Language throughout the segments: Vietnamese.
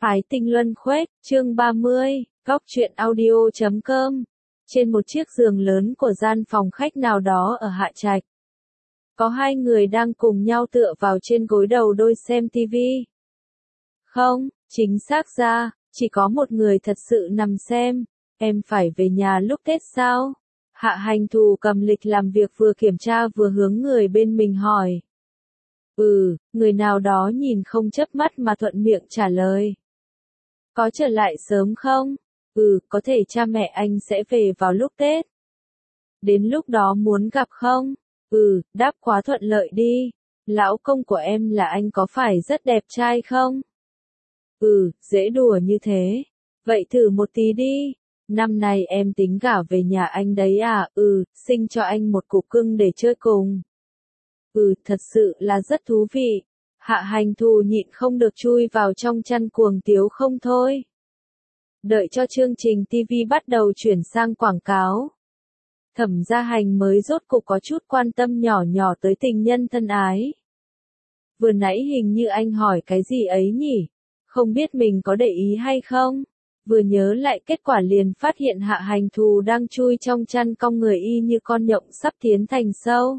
Ái tình luân khuếch, chương 30, góc truyện audio.com. Trên một chiếc giường lớn của gian phòng khách nào đó ở Hạ Trạch, có hai người đang cùng nhau tựa vào trên gối đầu đôi xem tivi. Không, chính xác ra, chỉ có một người thật sự nằm xem. Em phải về nhà lúc Tết sao? Hạ Hành Thù cầm lịch làm việc vừa kiểm tra vừa hướng người bên mình hỏi. Người nào đó nhìn không chớp mắt mà thuận miệng trả lời. Có trở lại sớm không? Có thể cha mẹ anh sẽ về vào lúc Tết. Đến lúc đó muốn gặp không? Đáp quá thuận lợi đi. Lão công của em là anh có phải rất đẹp trai không? Dễ đùa như thế. Vậy thử một tí đi. Năm nay em tính gả về nhà anh đấy à? Sinh cho anh một cục cưng để chơi cùng. Thật sự là rất thú vị. Hạ Hành Thù nhịn không được chui vào trong chăn cuồng tiếu không thôi. Đợi cho chương trình TV bắt đầu chuyển sang quảng cáo. Thẩm Gia Hành mới rốt cục có chút quan tâm nhỏ nhỏ tới tình nhân thân ái. Vừa nãy hình như anh hỏi cái gì ấy nhỉ? Không biết mình có để ý hay không? Vừa nhớ lại kết quả liền phát hiện Hạ Hành Thù đang chui trong chăn cong người y như con nhộng sắp tiến thành sâu.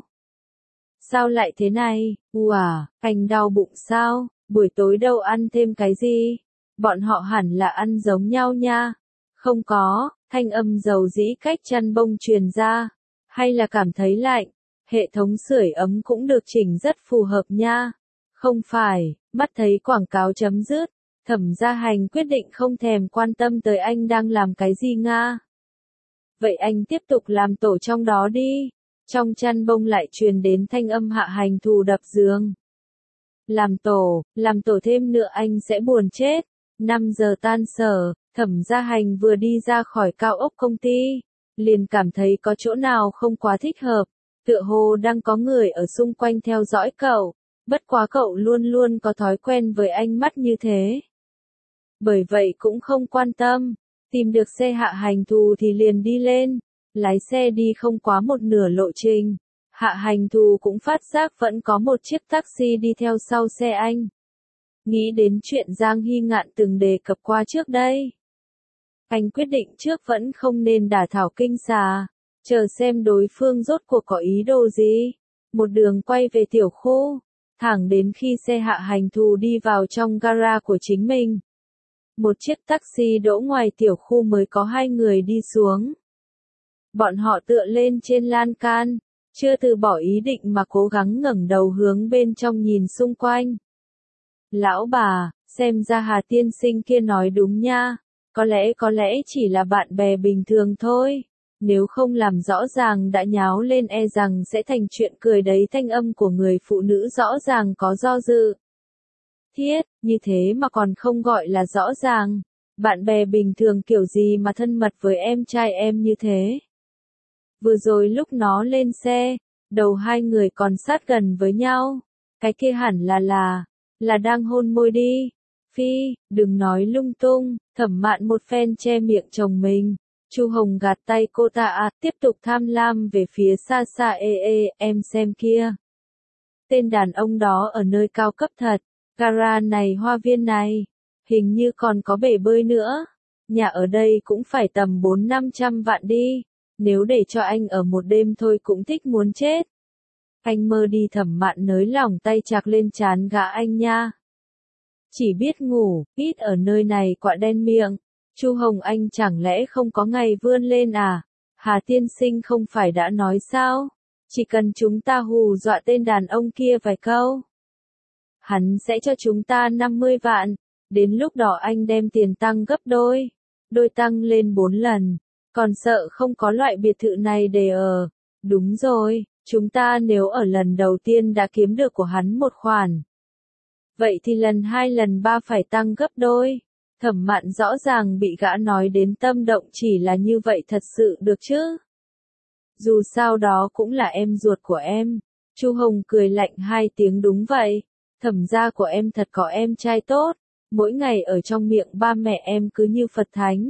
Sao lại thế này? Anh đau bụng sao? Buổi tối đâu ăn thêm cái gì? Bọn họ hẳn là ăn giống nhau nha. Không có, thanh âm dầu dĩ cách chăn bông truyền ra. Hay là cảm thấy lạnh? Hệ thống sưởi ấm cũng được chỉnh rất phù hợp nha. Không phải, mắt thấy quảng cáo chấm dứt. Thẩm Gia Hành quyết định không thèm quan tâm tới anh đang làm cái gì nga. Vậy anh tiếp tục làm tổ trong đó đi. Trong chăn bông lại truyền đến thanh âm Hạ Hành Thù đập giường. Làm tổ thêm nữa anh sẽ buồn chết. 5 giờ tan sở, Thẩm Gia Hành vừa đi ra khỏi cao ốc công ty, liền cảm thấy có chỗ nào không quá thích hợp, tựa hồ đang có người ở xung quanh theo dõi cậu, bất quá cậu luôn luôn có thói quen với ánh mắt như thế. Bởi vậy cũng không quan tâm, tìm được xe Hạ Hành Thù thì liền đi lên, lái xe đi không quá một nửa lộ trình. Hạ Hành Thù cũng phát giác vẫn có một chiếc taxi đi theo sau xe anh. Nghĩ đến chuyện Giang Hy Ngạn từng đề cập qua trước đây. Anh quyết định trước vẫn không nên đả thảo kinh xà, chờ xem đối phương rốt cuộc có ý đồ gì. Một đường quay về tiểu khu, thẳng đến khi xe Hạ Hành Thù đi vào trong gara của chính mình. Một chiếc taxi đỗ ngoài tiểu khu mới có hai người đi xuống. Bọn họ tựa lên trên lan can, chưa từ bỏ ý định mà cố gắng ngẩng đầu hướng bên trong nhìn xung quanh. Lão bà, xem ra Hà tiên sinh kia nói đúng nha, có lẽ chỉ là bạn bè bình thường thôi, nếu không làm rõ ràng đã nháo lên e rằng sẽ thành chuyện cười đấy. Thanh âm của người phụ nữ rõ ràng có do dự. Thiết, như thế mà còn không gọi là rõ ràng, bạn bè bình thường kiểu gì mà thân mật với em trai em như thế. Vừa rồi lúc nó lên xe, đầu hai người còn sát gần với nhau, cái kia hẳn là đang hôn môi đi. Phi, đừng nói lung tung. Thẩm Mạn một phen che miệng chồng mình. Chu Hồng gạt tay cô ta tiếp tục tham lam về phía xa xa. Em xem kia. Tên đàn ông đó ở nơi cao cấp thật. Gara này, hoa viên này, hình như còn có bể bơi nữa. Nhà ở đây cũng phải tầm 400-500 vạn đi. Nếu để cho anh ở một đêm thôi cũng thích muốn chết. Anh mơ đi. Thẩm Mạn nới lỏng tay chạc lên trán gã anh nha. Chỉ biết ngủ, ít ở nơi này quạ đen miệng. Chu Hồng Anh chẳng lẽ không có ngày vươn lên à? Hà tiên sinh không phải đã nói sao? Chỉ cần chúng ta hù dọa tên đàn ông kia vài câu, hắn sẽ cho chúng ta 50 vạn. Đến lúc đó anh đem tiền tăng gấp đôi tăng lên 4 lần. Còn sợ không có loại biệt thự này để ở. Đúng rồi, chúng ta nếu ở lần đầu tiên đã kiếm được của hắn một khoản, vậy thì lần 2 lần 3 phải tăng gấp đôi. Thẩm Mạn rõ ràng bị gã nói đến tâm động. Chỉ là như vậy thật sự được chứ? Dù sao đó cũng là em ruột của em. Chu Hồng cười lạnh 2 tiếng. Đúng vậy, Thẩm gia của em thật có em trai tốt, mỗi ngày ở trong miệng ba mẹ em cứ như Phật thánh.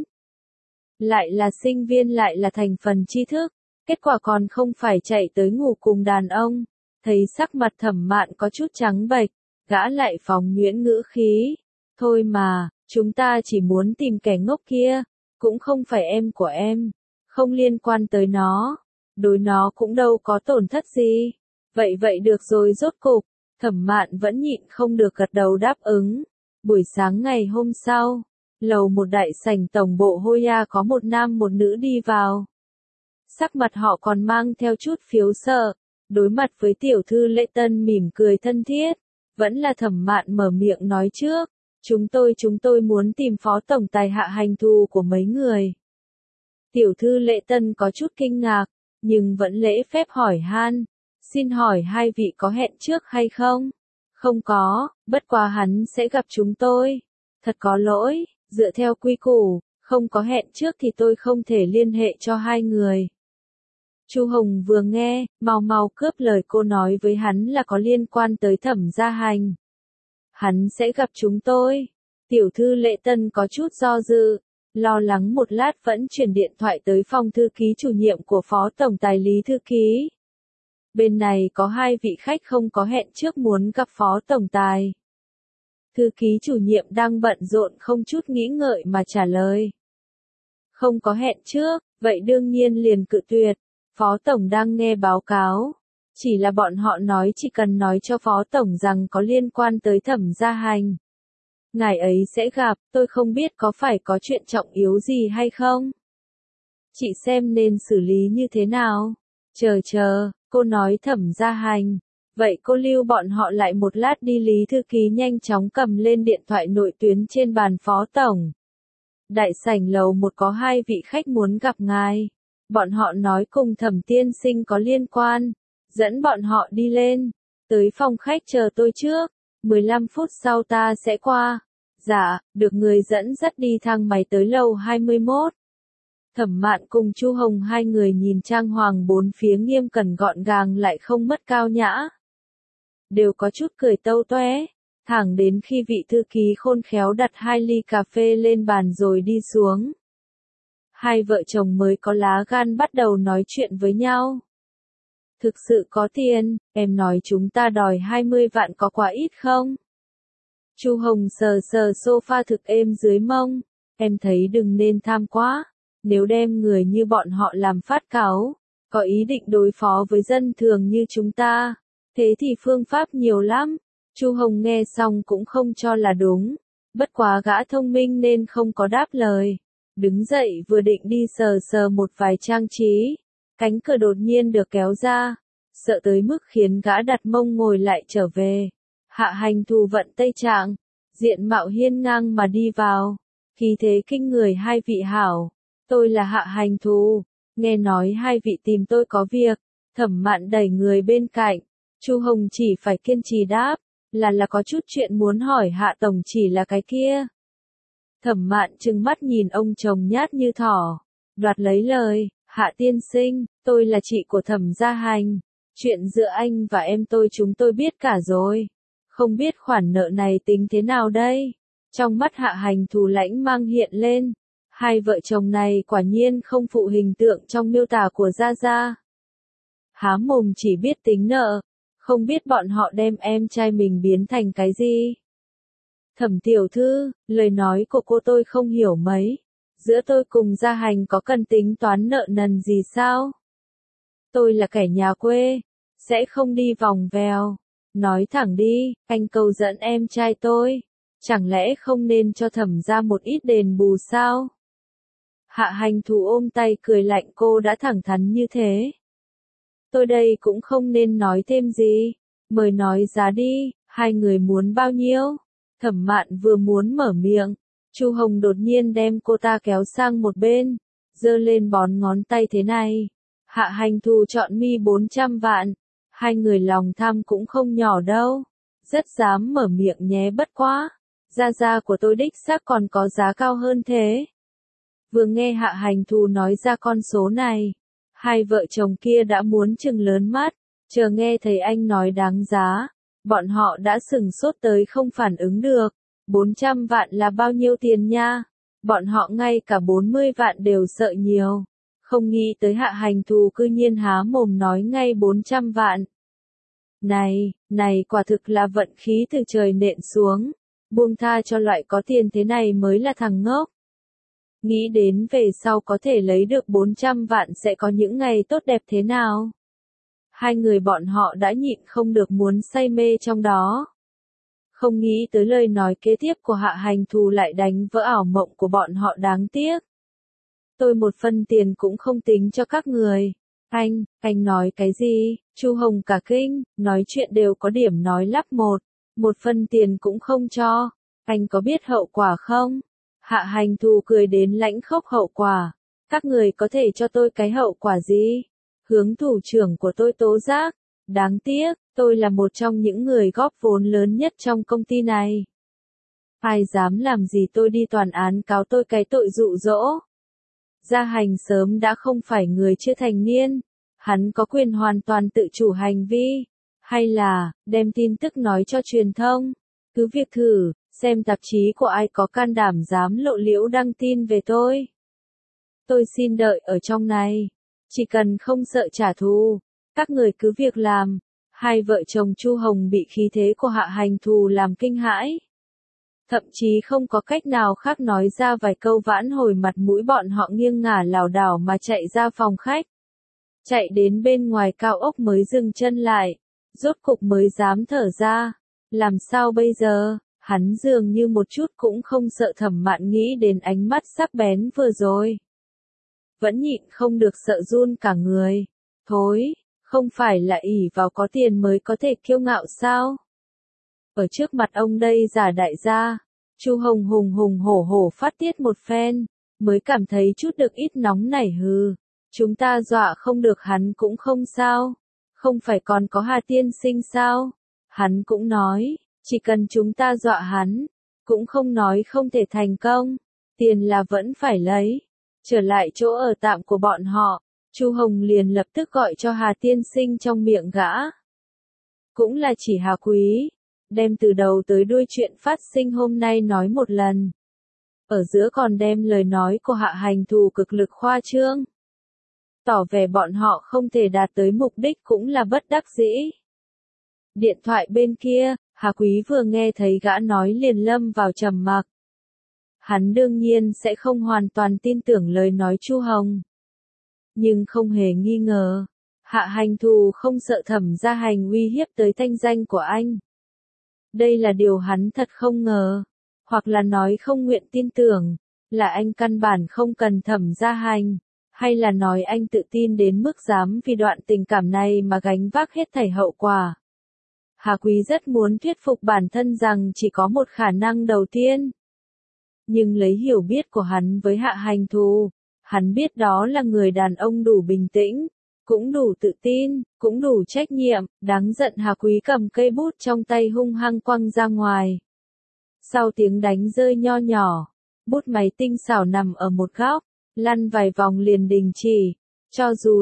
Lại là sinh viên lại là thành phần tri thức, kết quả còn không phải chạy tới ngủ cùng đàn ông. Thấy sắc mặt Thẩm Mạn có chút trắng bệch, gã lại phóng nhuyễn ngữ khí. Thôi mà, Chúng ta chỉ muốn tìm kẻ ngốc kia, cũng không phải em của em, không liên quan tới nó, đối nó cũng đâu có tổn thất gì. Vậy được rồi rốt cục, Thẩm Mạn vẫn nhịn không được gật đầu đáp ứng. Buổi sáng ngày hôm sau, lầu một đại sảnh tổng bộ Hoya có một nam một nữ đi vào. Sắc mặt họ còn mang theo chút phiếu sợ, đối mặt với tiểu thư Lệ Tân mỉm cười thân thiết, vẫn là Thẩm Mạn mở miệng nói trước, chúng tôi muốn tìm phó tổng tài Hạ Hành Thù của mấy người. Tiểu thư Lệ Tân có chút kinh ngạc, nhưng vẫn lễ phép hỏi han, xin hỏi hai vị có hẹn trước hay không? Không có, bất quá hắn sẽ gặp chúng tôi. Thật có lỗi, dựa theo quy củ, không có hẹn trước thì tôi không thể liên hệ cho hai người. Chu Hồng vừa nghe, mau cướp lời cô nói với hắn là có liên quan tới Thẩm Gia Hành. Hắn sẽ gặp chúng tôi. Tiểu thư Lệ Tân có chút do dự, lo lắng một lát vẫn chuyển điện thoại tới phòng thư ký chủ nhiệm của phó tổng tài Lý thư ký. Bên này có hai vị khách không có hẹn trước muốn gặp phó tổng tài. Thư ký chủ nhiệm đang bận rộn không chút nghĩ ngợi mà trả lời. Không có hẹn trước, vậy đương nhiên liền cự tuyệt. Phó tổng đang nghe báo cáo. Chỉ là bọn họ nói chỉ cần nói cho phó tổng rằng có liên quan tới Thẩm Gia Hành. Ngài ấy sẽ gặp, tôi không biết có phải có chuyện trọng yếu gì hay không. Chị xem nên xử lý như thế nào. Chờ, cô nói Thẩm Gia Hành. Vậy cô lưu bọn họ lại một lát đi. Lý thư ký nhanh chóng cầm lên điện thoại nội tuyến trên bàn phó tổng. Đại sảnh lầu một có hai vị khách muốn gặp ngài. Bọn họ nói cùng Thẩm tiên sinh có liên quan. Dẫn bọn họ đi lên. Tới phòng khách chờ tôi trước. 15 phút sau ta sẽ qua. Dạ, được người dẫn dắt đi thang máy tới lầu 21. Thẩm Mạn cùng Chu Hồng hai người nhìn trang hoàng bốn phía nghiêm cẩn gọn gàng lại không mất cao nhã. Đều có chút cười tâu toé, thẳng đến khi vị thư ký khôn khéo đặt 2 ly cà phê lên bàn rồi đi xuống. Hai vợ chồng mới có lá gan bắt đầu nói chuyện với nhau. Thực sự có tiền, em nói chúng ta đòi 20 vạn có quá ít không? Chu Hồng sờ sofa thực êm dưới mông, em thấy đừng nên tham quá, nếu đem người như bọn họ làm phát cáu, có ý định đối phó với dân thường như chúng ta, thế thì phương pháp nhiều lắm. Chu Hồng nghe xong cũng không cho là đúng, bất quá gã thông minh nên không có đáp lời, đứng dậy vừa định đi sờ một vài trang trí, cánh cửa đột nhiên được kéo ra, sợ tới mức khiến gã đặt mông ngồi lại trở về. Hạ Hành Thù vận tây trạng, diện mạo hiên ngang mà đi vào, khí thế kinh người. Hai vị hảo, tôi là Hạ Hành Thù, nghe nói hai vị tìm tôi có việc. Thẩm Mạn đẩy người bên cạnh, Chu Hồng chỉ phải kiên trì đáp, là có chút chuyện muốn hỏi Hạ tổng, chỉ là cái kia. Thẩm Mạn trừng mắt nhìn ông chồng nhát như thỏ, đoạt lấy lời, Hạ tiên sinh, tôi là chị của Thẩm Gia Hành, chuyện giữa anh và em chúng tôi biết cả rồi. Không biết khoản nợ này tính thế nào đây? Trong mắt Hạ Hành Thù lãnh mang hiện lên. Hai vợ chồng này quả nhiên không phụ hình tượng trong miêu tả của Gia Gia. Há mồm chỉ biết tính nợ, không biết bọn họ đem em trai mình biến thành cái gì. Thẩm tiểu thư, lời nói của cô tôi không hiểu mấy. Giữa tôi cùng Gia Hành có cần tính toán nợ nần gì sao? Tôi là kẻ nhà quê, sẽ không đi vòng vèo. Nói thẳng đi, anh cầu dẫn em trai tôi, chẳng lẽ không nên cho Thẩm gia một ít đền bù sao? Hạ Hành Thù ôm tay cười lạnh, cô đã thẳng thắn như thế. Tôi đây cũng không nên nói thêm gì, mời nói giá đi, hai người muốn bao nhiêu? Thẩm Mạn vừa muốn mở miệng, Chu Hồng đột nhiên đem cô ta kéo sang một bên, giơ lên bón ngón tay thế này. Hạ Hành Thù chọn mi 400 vạn. Hai người lòng tham cũng không nhỏ đâu, rất dám mở miệng nhé, bất quá. Gia Gia của tôi đích xác còn có giá cao hơn thế. Vừa nghe Hạ Hành Thù nói ra con số này, hai vợ chồng kia đã muốn trừng lớn mắt, chờ nghe thấy anh nói đáng giá, bọn họ đã sừng sốt tới không phản ứng được. 400 vạn là bao nhiêu tiền nha? Bọn họ ngay cả 40 vạn đều sợ nhiều. Không nghĩ tới Hạ Hành Thù cư nhiên há mồm nói ngay 400 vạn. Này quả thực là vận khí từ trời nện xuống. buông tha cho loại có tiền thế này mới là thằng ngốc. Nghĩ đến về sau có thể lấy được 400 vạn sẽ có những ngày tốt đẹp thế nào. Hai người bọn họ đã nhịn không được muốn say mê trong đó. Không nghĩ tới lời nói kế tiếp của Hạ Hành Thù lại đánh vỡ ảo mộng của bọn họ đáng tiếc. Tôi một phân tiền cũng không tính cho các người. Anh nói cái gì? Chu Hồng cả kinh, nói chuyện đều có điểm nói lắp một phân tiền cũng không cho. Anh có biết hậu quả không? Hạ Hành Thù cười đến lãnh khốc. Hậu quả? Các người có thể cho tôi cái hậu quả gì? Hướng thủ trưởng của tôi tố giác. Đáng tiếc, tôi là một trong những người góp vốn lớn nhất trong công ty này. Ai dám làm gì tôi đi tòa án cáo tôi cái tội dụ dỗ. Gia Hành sớm đã không phải người chưa thành niên. Hắn có quyền hoàn toàn tự chủ hành vi. Hay là, đem tin tức nói cho truyền thông. Cứ việc thử, xem tạp chí của ai có can đảm dám lộ liễu đăng tin về tôi. Tôi xin đợi ở trong này. Chỉ cần không sợ trả thù, các người cứ việc làm. Hai vợ chồng Chu Hồng bị khí thế của Hạ Hành Thù làm kinh hãi. Thậm chí không có cách nào khác nói ra vài câu vãn hồi mặt mũi, bọn họ nghiêng ngả lảo đảo mà chạy ra phòng khách. Chạy đến bên ngoài cao ốc mới dừng chân lại, rốt cục mới dám thở ra. Làm sao bây giờ? Hắn dường như một chút cũng không sợ Thẩm Mạn nghĩ đến ánh mắt sắc bén vừa rồi. Vẫn nhịn không được sợ run cả người. Thối, không phải là ỷ vào có tiền mới có thể kiêu ngạo sao? Ở trước mặt ông đây giả đại gia, Chu Hồng hùng hùng hổ hổ phát tiết một phen, mới cảm thấy chút được ít nóng nảy. Chúng ta dọa không được hắn cũng không sao, không phải còn có Hà tiên sinh sao? Hắn cũng nói, chỉ cần chúng ta dọa hắn, cũng không nói không thể thành công, tiền là vẫn phải lấy. Trở lại chỗ ở tạm của bọn họ, Chu Hồng liền lập tức gọi cho Hà tiên sinh trong miệng gã. Cũng là chỉ Hà Quý, đem từ đầu tới đuôi chuyện phát sinh hôm nay nói một lần. Ở giữa còn đem lời nói của Hạ Hành Thù cực lực khoa trương. Tỏ vẻ bọn họ không thể đạt tới mục đích cũng là bất đắc dĩ. Điện thoại bên kia, Hà Quý vừa nghe thấy gã nói liền lâm vào trầm mặc. Hắn đương nhiên sẽ không hoàn toàn tin tưởng lời nói Chu Hồng. Nhưng không hề nghi ngờ, Hạ Hành Thù không sợ Thẩm Gia Hành uy hiếp tới thanh danh của anh. Đây là điều hắn thật không ngờ, hoặc là nói không nguyện tin tưởng, là anh căn bản không cần Thẩm Gia Hành, hay là nói anh tự tin đến mức dám vì đoạn tình cảm này mà gánh vác hết thảy hậu quả. Hà Quý rất muốn thuyết phục bản thân rằng chỉ có một khả năng đầu tiên. Nhưng lấy hiểu biết của hắn với Hạ Hành Thù, hắn biết đó là người đàn ông đủ bình tĩnh, cũng đủ tự tin, cũng đủ trách nhiệm. Đáng giận Hà Quý cầm cây bút trong tay hung hăng quăng ra ngoài. Sau tiếng đánh rơi nho nhỏ, bút máy tinh xảo nằm ở một góc, lăn vài vòng liền đình chỉ. Cho dù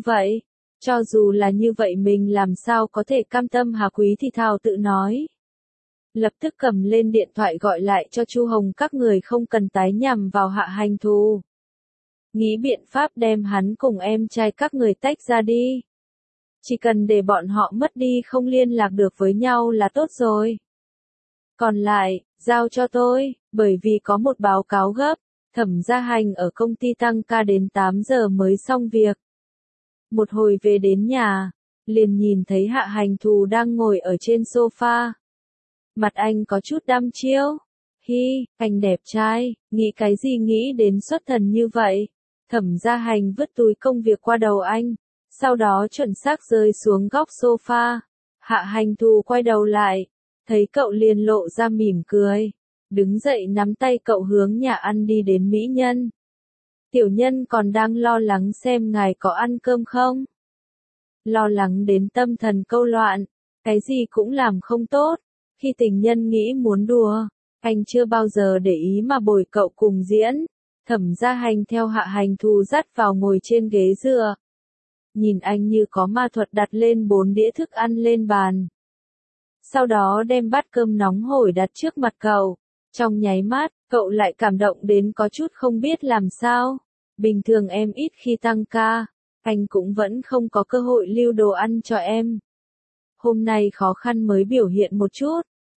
là như vậy mình làm sao có thể cam tâm? Hà Quý thì thào tự nói. Lập tức cầm lên điện thoại gọi lại cho Chu Hồng, các người không cần tái nhằm vào Hạ Hành Thù. Nghĩ biện pháp đem hắn cùng em trai các người tách ra đi. Chỉ cần để bọn họ mất đi không liên lạc được với nhau là tốt rồi. Còn lại, giao cho tôi, bởi vì có một báo cáo gấp, Thẩm Gia Hành ở công ty tăng ca đến 8 giờ mới xong việc. Một hồi về đến nhà, liền nhìn thấy Hạ Hành Thù đang ngồi ở trên sofa. Mặt anh có chút đăm chiêu. Hi, anh đẹp trai, nghĩ cái gì nghĩ đến xuất thần như vậy? Thẩm Gia Hành vứt túi công việc qua đầu anh, sau đó chuẩn xác rơi xuống góc sofa. Hạ Hành Thù quay đầu lại, thấy cậu liền lộ ra mỉm cười, đứng dậy nắm tay cậu hướng nhà ăn đi đến mỹ nhân. Tiểu nhân còn đang lo lắng xem ngài có ăn cơm không? Lo lắng đến tâm thần câu loạn, cái gì cũng làm không tốt. Khi tình nhân nghĩ muốn đùa, anh chưa bao giờ để ý mà bồi cậu cùng diễn. Thẩm Gia Hành theo Hạ Hành Thù dắt vào ngồi trên ghế dựa. Nhìn anh như có ma thuật đặt lên 4 đĩa thức ăn lên bàn. Sau đó đem bát cơm nóng hổi đặt trước mặt cậu. Trong nháy mắt, cậu lại cảm động đến có chút không biết làm sao. Bình thường em ít khi tăng ca, anh cũng vẫn không có cơ hội lưu đồ ăn cho em. Hôm nay khó khăn mới biểu hiện một chút,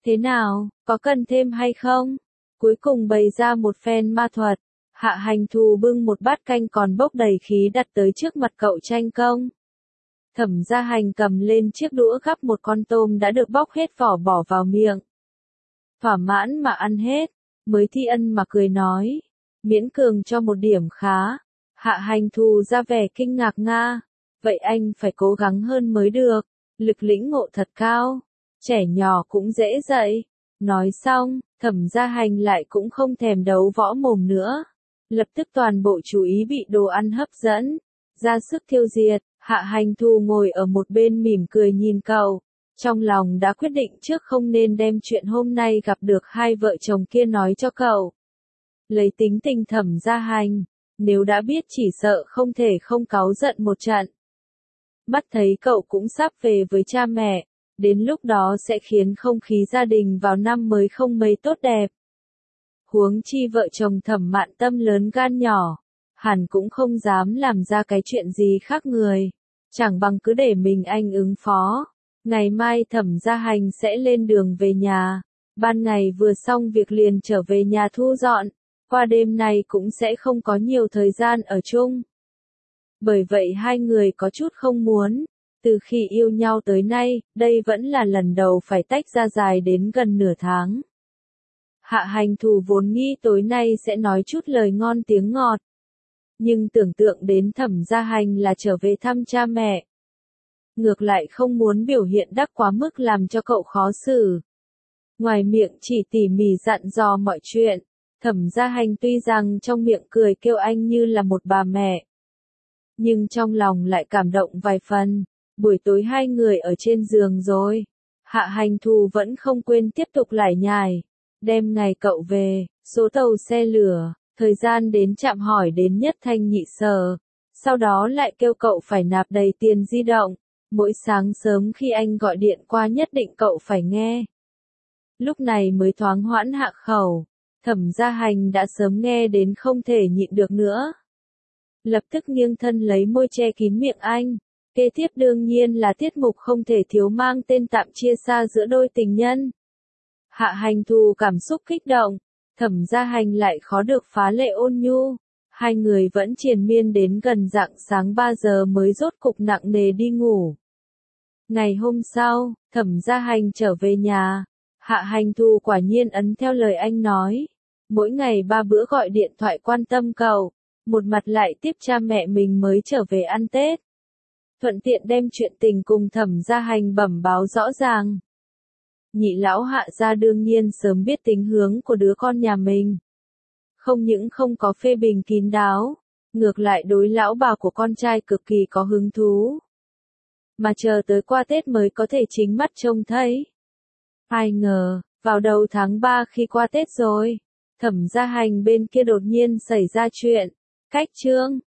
Thế nào, có cần thêm hay không? Cuối cùng bày ra một phen ma thuật. Hạ Hành Thù bưng một bát canh còn bốc đầy khí đặt tới trước mặt cậu Tranh Công. Thẩm Gia Hành cầm lên chiếc đũa gắp một con tôm đã được bóc hết vỏ bỏ vào miệng. Thỏa mãn mà ăn hết, mới Thi Ân mà cười nói, miễn cường cho một điểm khá. Hạ Hành Thù ra vẻ kinh ngạc nga, vậy anh phải cố gắng hơn mới được, lực lĩnh ngộ thật cao, trẻ nhỏ cũng dễ dạy. Nói xong, Thẩm Gia Hành lại cũng không thèm đấu võ mồm nữa. Lập tức toàn bộ chú ý bị đồ ăn hấp dẫn, ra sức tiêu diệt. Hạ Hành Thù ngồi ở một bên mỉm cười nhìn cậu, trong lòng đã quyết định trước không nên đem chuyện hôm nay gặp được hai vợ chồng kia nói cho cậu. Lấy tính tình Thẩm Gia Hành, nếu đã biết chỉ sợ không thể không cáu giận một trận. Mắt thấy cậu cũng sắp về với cha mẹ, đến lúc đó sẽ khiến không khí gia đình vào năm mới không mấy tốt đẹp. Huống chi vợ chồng Thẩm Mạn Tâm lớn gan nhỏ, hẳn cũng không dám làm ra cái chuyện gì khác người, chẳng bằng cứ để mình anh ứng phó. Ngày mai Thẩm Gia Hành sẽ lên đường về nhà, ban ngày vừa xong việc liền trở về nhà thu dọn, qua đêm nay cũng sẽ không có nhiều thời gian ở chung. Bởi vậy hai người có chút không muốn, từ khi yêu nhau tới nay, đây vẫn là lần đầu phải tách ra dài đến gần nửa tháng. Hạ Hành Thù vốn nghĩ tối nay sẽ nói chút lời ngon tiếng ngọt. Nhưng tưởng tượng đến Thẩm Gia Hành là trở về thăm cha mẹ. Ngược lại không muốn biểu hiện đắc quá mức làm cho cậu khó xử. Ngoài miệng chỉ tỉ mỉ dặn dò mọi chuyện, Thẩm Gia Hành tuy rằng trong miệng cười kêu anh như là một bà mẹ. Nhưng trong lòng lại cảm động vài phần, buổi tối hai người ở trên giường rồi. Hạ Hành Thù vẫn không quên tiếp tục lải nhải. Đêm ngày cậu về, số tàu xe lửa, thời gian đến trạm hỏi đến Nhất Thanh Nhị Sở. Sau đó lại kêu cậu phải nạp đầy tiền di động. Mỗi sáng sớm khi anh gọi điện qua nhất định cậu phải nghe. Lúc này mới thoáng hoãn hạ khẩu. Thẩm Gia Hành đã sớm nghe đến không thể nhịn được nữa. Lập tức nghiêng thân lấy môi che kín miệng anh. Kế tiếp đương nhiên là tiết mục không thể thiếu mang tên tạm chia xa giữa đôi tình nhân. Hạ Hành Thù cảm xúc kích động, Thẩm Gia Hành lại khó được phá lệ ôn nhu. Hai người vẫn triền miên đến gần rạng sáng 3 giờ mới rốt cục nặng nề đi ngủ. Ngày hôm sau, Thẩm Gia Hành trở về nhà. Hạ Hành Thù quả nhiên ấn theo lời anh nói. Mỗi ngày 3 bữa gọi điện thoại quan tâm cậu. Một mặt lại tiếp cha mẹ mình mới trở về ăn Tết. Thuận tiện đem chuyện tình cùng Thẩm Gia Hành bẩm báo rõ ràng. Nhị lão Hạ gia đương nhiên sớm biết tính hướng của đứa con nhà mình. Không những không có phê bình kín đáo, ngược lại đối lão bà của con trai cực kỳ có hứng thú. Mà chờ tới qua Tết mới có thể chính mắt trông thấy. Ai ngờ, vào đầu tháng 3 khi qua Tết rồi, Thẩm Gia Hành bên kia đột nhiên xảy ra chuyện. Cách chương